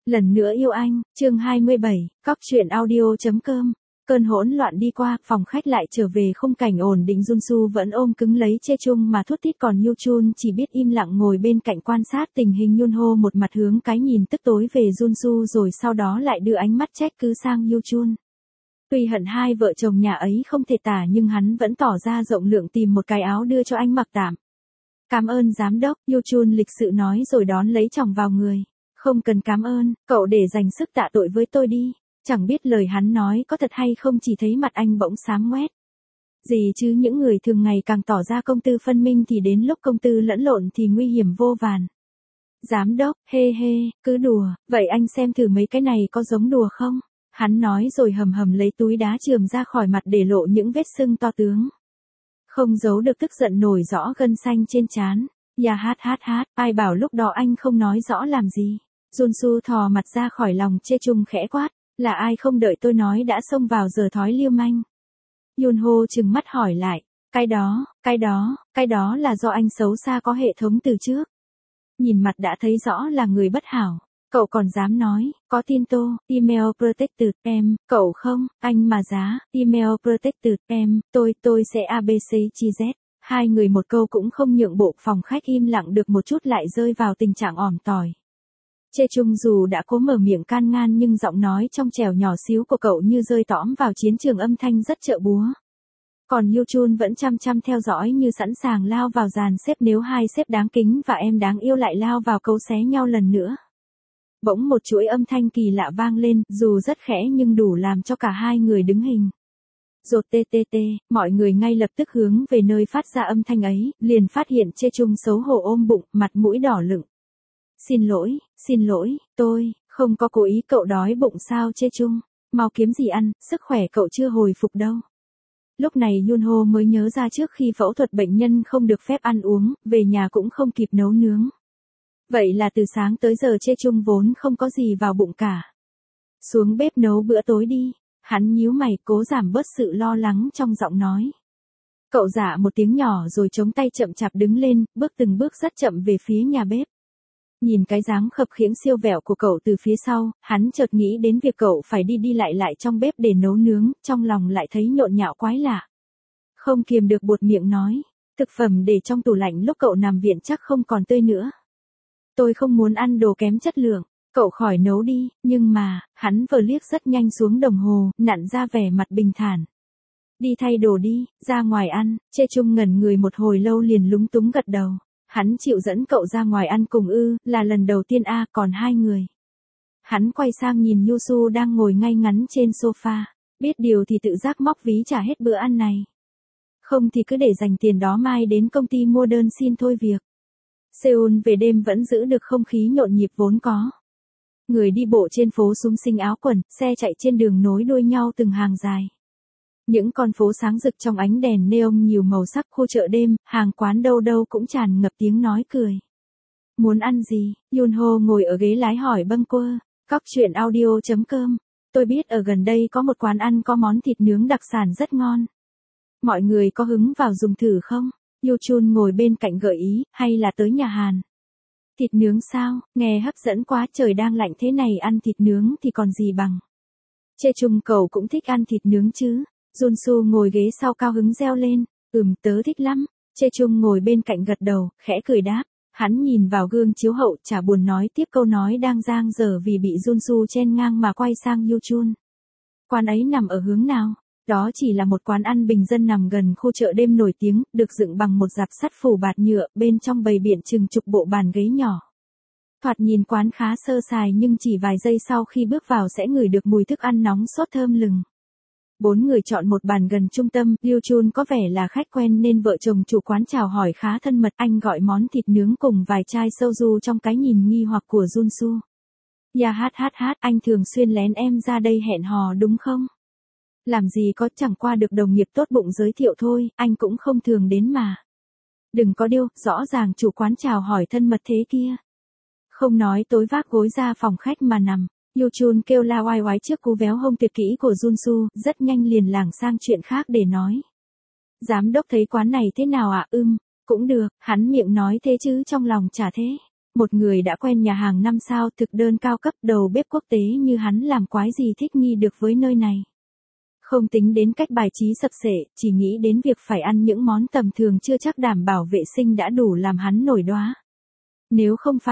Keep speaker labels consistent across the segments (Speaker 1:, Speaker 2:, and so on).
Speaker 1: Lần nữa yêu anh, chương 27, cóc truyện audio.com. Cơn hỗn loạn đi qua, phòng khách lại trở về khung cảnh ổn định. Junsu vẫn ôm cứng lấy Chê Chung mà thút thít, còn Yoo Chun chỉ biết im lặng ngồi bên cạnh quan sát tình hình. Yunho một mặt hướng cái nhìn tức tối về Junsu rồi sau đó lại đưa ánh mắt trách cứ sang Yoo Chun. Tuy hận hai vợ chồng nhà ấy không thể tả nhưng hắn vẫn tỏ ra rộng lượng tìm một cái áo đưa cho anh mặc tạm. Cảm ơn giám đốc, Yoo Chun lịch sự nói rồi đón lấy chồng vào người. Không cần cảm ơn, cậu để dành sức tạ tội với tôi đi. Chẳng biết lời hắn nói có thật hay không, chỉ thấy mặt anh bỗng xám ngoét. Gì chứ, những người thường ngày càng tỏ ra công tư phân minh thì đến lúc công tư lẫn lộn thì nguy hiểm vô vàn. Giám đốc, hê hê, cứ đùa, vậy anh xem thử mấy cái này có giống đùa không? Hắn nói rồi hầm hầm lấy túi đá chườm ra khỏi mặt để lộ những vết sưng to tướng. Không giấu được tức giận nổi rõ gân xanh trên trán. Ya hát, ai bảo lúc đó anh không nói rõ làm gì. Junsu thò mặt ra khỏi lòng Chê Chung khẽ quát, là ai không đợi tôi nói đã xông vào giờ thói liêu manh. Yunho trừng mắt hỏi lại, cái đó là do anh xấu xa có hệ thống từ trước. Nhìn mặt đã thấy rõ là người bất hảo, cậu còn dám nói, có tin tô, email protected, em, cậu không, anh mà giá, email protected, em, tôi sẽ ABC chi Z. Hai người một câu cũng không nhượng bộ, phòng khách im lặng được một chút lại rơi vào tình trạng ỏm tỏi. Chê Chung dù đã cố mở miệng can ngăn nhưng giọng nói trong trẻo nhỏ xíu của cậu như rơi tõm vào chiến trường âm thanh rất trợ búa. Còn Yoo Chun vẫn chăm theo dõi như sẵn sàng lao vào dàn xếp nếu hai sếp đáng kính và em đáng yêu lại lao vào cấu xé nhau lần nữa. Bỗng một chuỗi âm thanh kỳ lạ vang lên, dù rất khẽ nhưng đủ làm cho cả hai người đứng hình. Rột tê, mọi người ngay lập tức hướng về nơi phát ra âm thanh ấy, liền phát hiện Chê Chung xấu hổ ôm bụng, mặt mũi đỏ lựng. Xin lỗi, tôi không có cố ý. Cậu đói bụng sao Chê Chung? Mau kiếm gì ăn, sức khỏe cậu chưa hồi phục đâu. Lúc này Yunho mới nhớ ra trước khi phẫu thuật bệnh nhân không được phép ăn uống, về nhà cũng không kịp nấu nướng. Vậy là từ sáng tới giờ Chê Chung vốn không có gì vào bụng cả. Xuống bếp nấu bữa tối đi. Hắn nhíu mày cố giảm bớt sự lo lắng trong giọng nói. Cậu dạ một tiếng nhỏ rồi chống tay chậm chạp đứng lên, bước từng bước rất chậm về phía nhà bếp. Nhìn cái dáng khập khiễng siêu vẹo của cậu từ phía sau, hắn chợt nghĩ đến việc cậu phải đi lại trong bếp để nấu nướng, trong lòng lại thấy nhộn nhạo quái lạ. Không kiềm được buột miệng nói, thực phẩm để trong tủ lạnh lúc cậu nằm viện chắc không còn tươi nữa. Tôi không muốn ăn đồ kém chất lượng, cậu khỏi nấu đi, nhưng mà, hắn vừa liếc rất nhanh xuống đồng hồ, nặn ra vẻ mặt bình thản. Đi thay đồ đi, ra ngoài ăn. Chê Chung ngẩn người một hồi lâu liền lúng túng gật đầu. Hắn chịu dẫn cậu ra ngoài ăn cùng là lần đầu tiên còn hai người. Hắn quay sang nhìn Yusu đang ngồi ngay ngắn trên sofa, biết điều thì tự giác móc ví trả hết bữa ăn này. Không thì cứ để dành tiền đó mai đến công ty mua đơn xin thôi việc. Seoul về đêm vẫn giữ được không khí nhộn nhịp vốn có. Người đi bộ trên phố xúng xinh áo quần, xe chạy trên đường nối đuôi nhau từng hàng dài. Những con phố sáng rực trong ánh đèn neon nhiều màu sắc, khu chợ đêm, hàng quán đâu đâu cũng tràn ngập tiếng nói cười. Muốn ăn gì? Yunho ngồi ở ghế lái hỏi bâng quơ. Cóc truyện audio.com. Tôi biết ở gần đây có một quán ăn có món thịt nướng đặc sản rất ngon. Mọi người có hứng vào dùng thử không? Yoo Chun ngồi bên cạnh gợi ý, hay là tới nhà Hàn? Thịt nướng sao? Nghe hấp dẫn quá, trời đang lạnh thế này ăn thịt nướng thì còn gì bằng. Chê Chung cậu cũng thích ăn thịt nướng chứ? Junsu ngồi ghế sau cao hứng reo lên, tớ thích lắm. Chê Chung ngồi bên cạnh gật đầu, khẽ cười đáp. Hắn nhìn vào gương chiếu hậu chả buồn nói tiếp câu nói đang dang dở vì bị Junsu chen ngang mà quay sang Yoo Chun. Quán ấy nằm ở hướng nào? Đó chỉ là một quán ăn bình dân nằm gần khu chợ đêm nổi tiếng, được dựng bằng một rạp sắt phủ bạt nhựa, bên trong bày biện chừng chục bộ bàn ghế nhỏ. Thoạt nhìn quán khá sơ sài nhưng chỉ vài giây sau khi bước vào sẽ ngửi được mùi thức ăn nóng sốt thơm lừng. Bốn người chọn một bàn gần trung tâm, Yoo Chun có vẻ là khách quen nên vợ chồng chủ quán chào hỏi khá thân mật, anh gọi món thịt nướng cùng vài chai soju trong cái nhìn nghi hoặc của Junsu. Ya hát, anh thường xuyên lén em ra đây hẹn hò đúng không? Làm gì có, chẳng qua được đồng nghiệp tốt bụng giới thiệu thôi, anh cũng không thường đến mà. Đừng có điêu, rõ ràng chủ quán chào hỏi thân mật thế kia. Không nói tối vác gối ra phòng khách mà nằm. Yoo Chun kêu la oai oái trước cú véo hông tuyệt kỹ của Junsu, rất nhanh liền lảng sang chuyện khác để nói. Giám đốc thấy quán này thế nào ạ? Cũng được, hắn miệng nói thế chứ trong lòng chả thế. Một người đã quen nhà hàng 5 sao thực đơn cao cấp đầu bếp quốc tế như hắn làm quái gì thích nghi được với nơi này. Không tính đến cách bài trí sập sệ, chỉ nghĩ đến việc phải ăn những món tầm thường chưa chắc đảm bảo vệ sinh đã đủ làm hắn nổi đoá. Nếu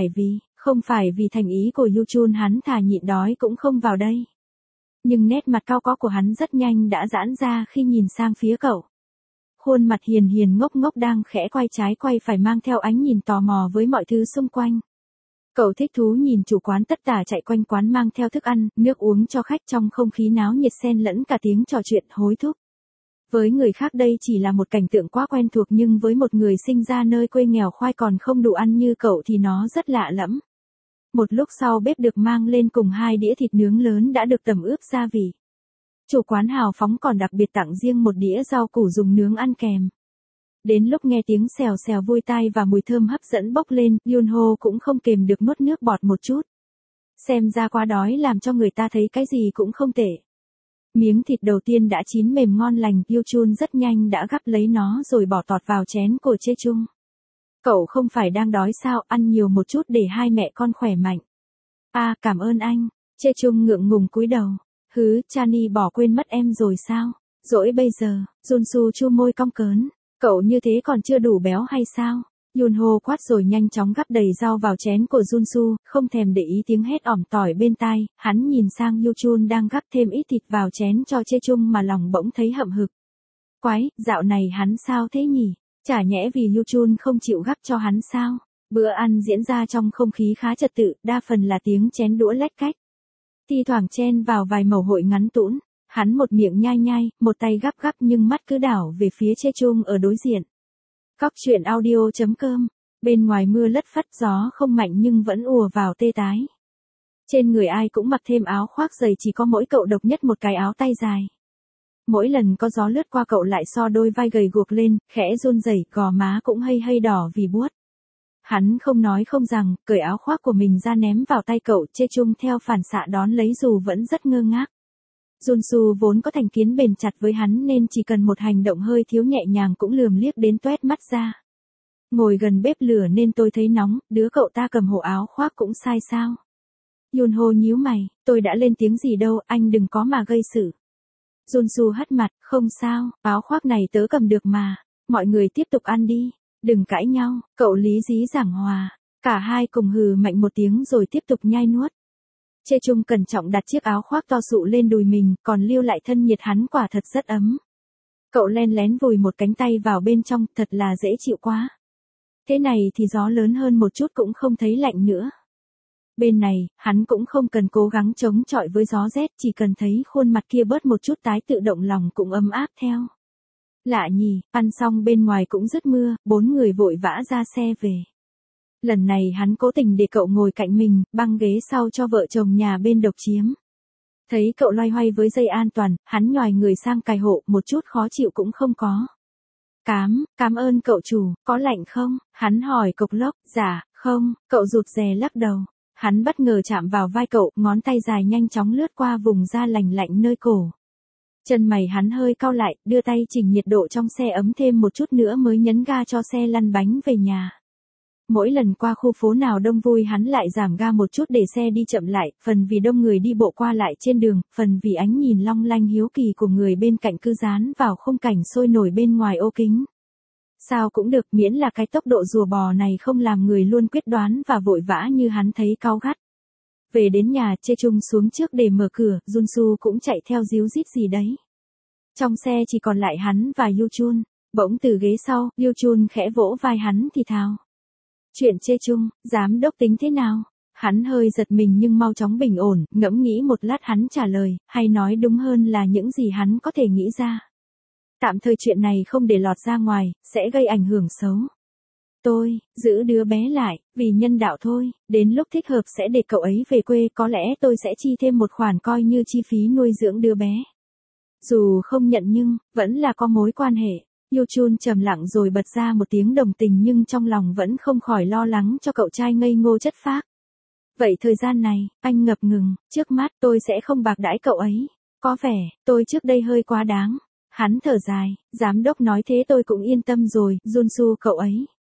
Speaker 1: không phải vì thành ý của Yu Chun hắn thà nhịn đói cũng không vào đây. Nhưng nét mặt cau có của hắn rất nhanh đã giãn ra khi nhìn sang phía cậu. Khuôn mặt hiền hiền ngốc ngốc đang khẽ quay trái quay phải mang theo ánh nhìn tò mò với mọi thứ xung quanh. Cậu thích thú nhìn chủ quán tất tả chạy quanh quán mang theo thức ăn, nước uống cho khách trong không khí náo nhiệt xen lẫn cả tiếng trò chuyện hối thúc. Với người khác đây chỉ là một cảnh tượng quá quen thuộc nhưng với một người sinh ra nơi quê nghèo khoai còn không đủ ăn như cậu thì nó rất lạ lẫm. Một lúc sau bếp được mang lên cùng 2 đĩa thịt nướng lớn đã được tẩm ướp gia vị. Chủ quán hào phóng còn đặc biệt tặng riêng một đĩa rau củ dùng nướng ăn kèm. Đến lúc nghe tiếng xèo xèo vui tai và mùi thơm hấp dẫn bốc lên, Yunho cũng không kềm được nuốt nước bọt một chút. Xem ra quá đói làm cho người ta thấy cái gì cũng không tệ. Miếng thịt đầu tiên đã chín mềm ngon lành, Yuchun rất nhanh đã gắp lấy nó rồi bỏ tọt vào chén của Chechung. Cậu không phải đang đói sao, ăn nhiều một chút để hai mẹ con khỏe mạnh. À, cảm ơn anh. Chechung ngượng ngùng cúi đầu. Chani bỏ quên mất em rồi sao? Dỗi bây giờ, Junsu chu môi cong cớn. Cậu như thế còn chưa đủ béo hay sao? Yunho quát rồi nhanh chóng gắp đầy rau vào chén của Junsu, không thèm để ý tiếng hét ỏm tỏi bên tai, hắn nhìn sang Yuchun đang gắp thêm ít thịt vào chén cho Chechung mà lòng bỗng thấy hậm hực. Quái, dạo này hắn sao thế nhỉ? Chả nhẽ vì Yuchun không chịu gắp cho hắn sao? Bữa ăn diễn ra trong không khí khá trật tự, đa phần là tiếng chén đũa lách cách. Thi thoảng chen vào vài mẩu hội ngắn tũn, hắn một miệng nhai nhai, một tay gắp gắp nhưng mắt cứ đảo về phía Chechung ở đối diện. Cóc truyện audio.com. Bên ngoài mưa lất phất, gió không mạnh nhưng vẫn ùa vào tê tái. Trên người ai cũng mặc thêm áo khoác dày, chỉ có mỗi cậu độc nhất một cái áo tay dài. Mỗi lần có gió lướt qua cậu lại so đôi vai gầy guộc lên, khẽ run rẩy, gò má cũng hay đỏ vì buốt. Hắn không nói không rằng, cởi áo khoác của mình ra ném vào tay cậu, Chechung theo phản xạ đón lấy dù vẫn rất ngơ ngác. Junsu vốn có thành kiến bền chặt với hắn nên chỉ cần một hành động hơi thiếu nhẹ nhàng cũng lườm liếc đến toét mắt ra. Ngồi gần bếp lửa nên tôi thấy nóng, đứa cậu ta cầm hộ áo khoác cũng sai sao? Yunho nhíu mày, tôi đã lên tiếng gì đâu, anh đừng có mà gây sự. Junsu hất mặt, không sao, áo khoác này tớ cầm được mà, mọi người tiếp tục ăn đi, đừng cãi nhau, cậu lý dí giảng hòa. Cả hai cùng hừ mạnh một tiếng rồi tiếp tục nhai nuốt. Chechung cẩn trọng đặt chiếc áo khoác to sụ lên đùi mình, còn lưu lại thân nhiệt hắn quả thật rất ấm. Cậu len lén vùi một cánh tay vào bên trong, thật là dễ chịu quá. Thế này thì gió lớn hơn một chút cũng không thấy lạnh nữa. Bên này, hắn cũng không cần cố gắng chống chọi với gió rét, chỉ cần thấy khuôn mặt kia bớt một chút tái tự động lòng cũng ấm áp theo. Lạ nhỉ, ăn xong bên ngoài cũng dứt mưa, 4 người vội vã ra xe về. Lần này hắn cố tình để cậu ngồi cạnh mình, băng ghế sau cho vợ chồng nhà bên độc chiếm. Thấy cậu loay hoay với dây an toàn, hắn nhoài người sang cài hộ, một chút khó chịu cũng không có. Cảm ơn cậu chủ, có lạnh không? Hắn hỏi cộc lốc, dạ, không, cậu rụt rè lắc đầu. Hắn bất ngờ chạm vào vai cậu, ngón tay dài nhanh chóng lướt qua vùng da lành lạnh nơi cổ. Chân mày hắn hơi cau lại, đưa tay chỉnh nhiệt độ trong xe ấm thêm một chút nữa mới nhấn ga cho xe lăn bánh về nhà. Mỗi lần qua khu phố nào đông vui hắn lại giảm ga một chút để xe đi chậm lại, phần vì đông người đi bộ qua lại trên đường, phần vì ánh nhìn long lanh hiếu kỳ của người bên cạnh cứ dán vào khung cảnh sôi nổi bên ngoài ô kính. Sao cũng được, miễn là cái tốc độ rùa bò này không làm người luôn quyết đoán và vội vã như hắn thấy cáu gắt. Về đến nhà, Chechung xuống trước để mở cửa, Junsu cũng chạy theo díu dít gì đấy. Trong xe chỉ còn lại hắn và Yuchun. Bỗng từ ghế sau, Yuchun khẽ vỗ vai hắn thì thào. Chuyện Chechung, giám đốc tính thế nào? Hắn hơi giật mình nhưng mau chóng bình ổn, ngẫm nghĩ một lát hắn trả lời, hay nói đúng hơn là những gì hắn có thể nghĩ ra. Tạm thời chuyện này không để lọt ra ngoài, sẽ gây ảnh hưởng xấu. Tôi, giữ đứa bé lại, vì nhân đạo thôi, đến lúc thích hợp sẽ để cậu ấy về quê, có lẽ tôi sẽ chi thêm một khoản coi như chi phí nuôi dưỡng đứa bé. Dù không nhận nhưng, vẫn là có mối quan hệ. Yuchun trầm lặng rồi bật ra một tiếng đồng tình nhưng trong lòng vẫn không khỏi lo lắng cho cậu trai ngây ngô chất phác. Vậy thời gian này, anh ngập ngừng, trước mắt tôi sẽ không bạc đãi cậu ấy. Có vẻ, tôi trước đây hơi quá đáng. Hắn thở dài, giám đốc nói thế tôi cũng yên tâm rồi, Junsu cậu ấy.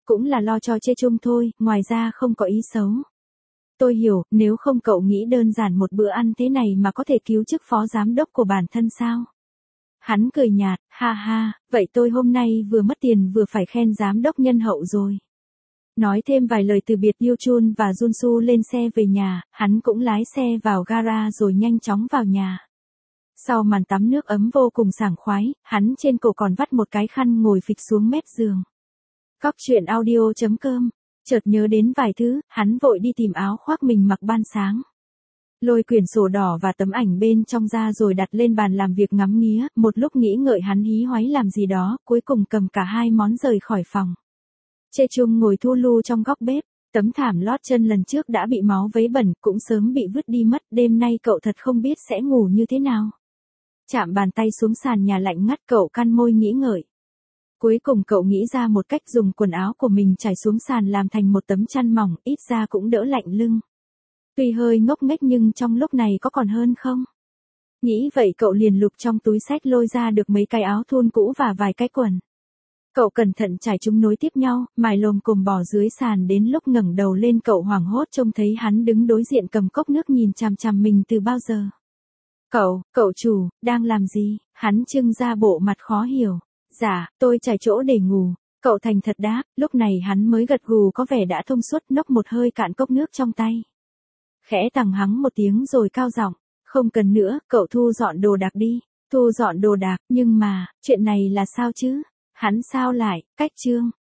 Speaker 1: Cũng là lo cho Chê Chung thôi, ngoài ra không có ý xấu. Tôi hiểu, nếu không cậu nghĩ đơn giản một bữa ăn thế này mà có thể cứu chức phó giám đốc của bản thân sao? Hắn cười nhạt, ha ha, vậy tôi hôm nay vừa mất tiền vừa phải khen giám đốc nhân hậu rồi. Nói thêm vài lời từ biệt Yoo Chun và Junsu lên xe về nhà, hắn cũng lái xe vào gara rồi nhanh chóng vào nhà. Sau màn tắm nước ấm vô cùng sảng khoái, hắn trên cổ còn vắt một cái khăn ngồi phịch xuống mép giường. Cóc truyện audio.com, chợt nhớ đến vài thứ, hắn vội đi tìm áo khoác mình mặc ban sáng. Lôi quyển sổ đỏ và tấm ảnh bên trong ra rồi đặt lên bàn làm việc ngắm nghía, một lúc nghĩ ngợi hắn hí hoáy làm gì đó, cuối cùng cầm cả hai món rời khỏi phòng. Chê Chung ngồi thu lu trong góc bếp, tấm thảm lót chân lần trước đã bị máu vấy bẩn, cũng sớm bị vứt đi mất, đêm nay cậu thật không biết sẽ ngủ như thế nào. Chạm bàn tay xuống sàn nhà lạnh ngắt, cậu cắn môi nghĩ ngợi. Cuối cùng cậu nghĩ ra một cách, dùng quần áo của mình trải xuống sàn làm thành một tấm chăn mỏng, ít ra cũng đỡ lạnh lưng. Tuy hơi ngốc nghếch nhưng trong lúc này có còn hơn không? Nghĩ vậy cậu liền lục trong túi xách lôi ra được mấy cái áo thun cũ và vài cái quần. Cậu cẩn thận trải chúng nối tiếp nhau, mài lồm cồm bỏ dưới sàn, đến lúc ngẩng đầu lên cậu hoảng hốt trông thấy hắn đứng đối diện cầm cốc nước nhìn chằm chằm mình từ bao giờ. Cậu chủ, đang làm gì? Hắn trưng ra bộ mặt khó hiểu. Dạ, tôi trải chỗ để ngủ. Cậu thành thật đáp, lúc này hắn mới gật gù có vẻ đã thông suốt, nốc một hơi cạn cốc nước trong tay. Khẽ tằng hắng một tiếng rồi cao giọng, không cần nữa, cậu thu dọn đồ đạc đi. Thu dọn đồ đạc, nhưng mà, chuyện này là sao chứ? Hắn sao lại, cách chương.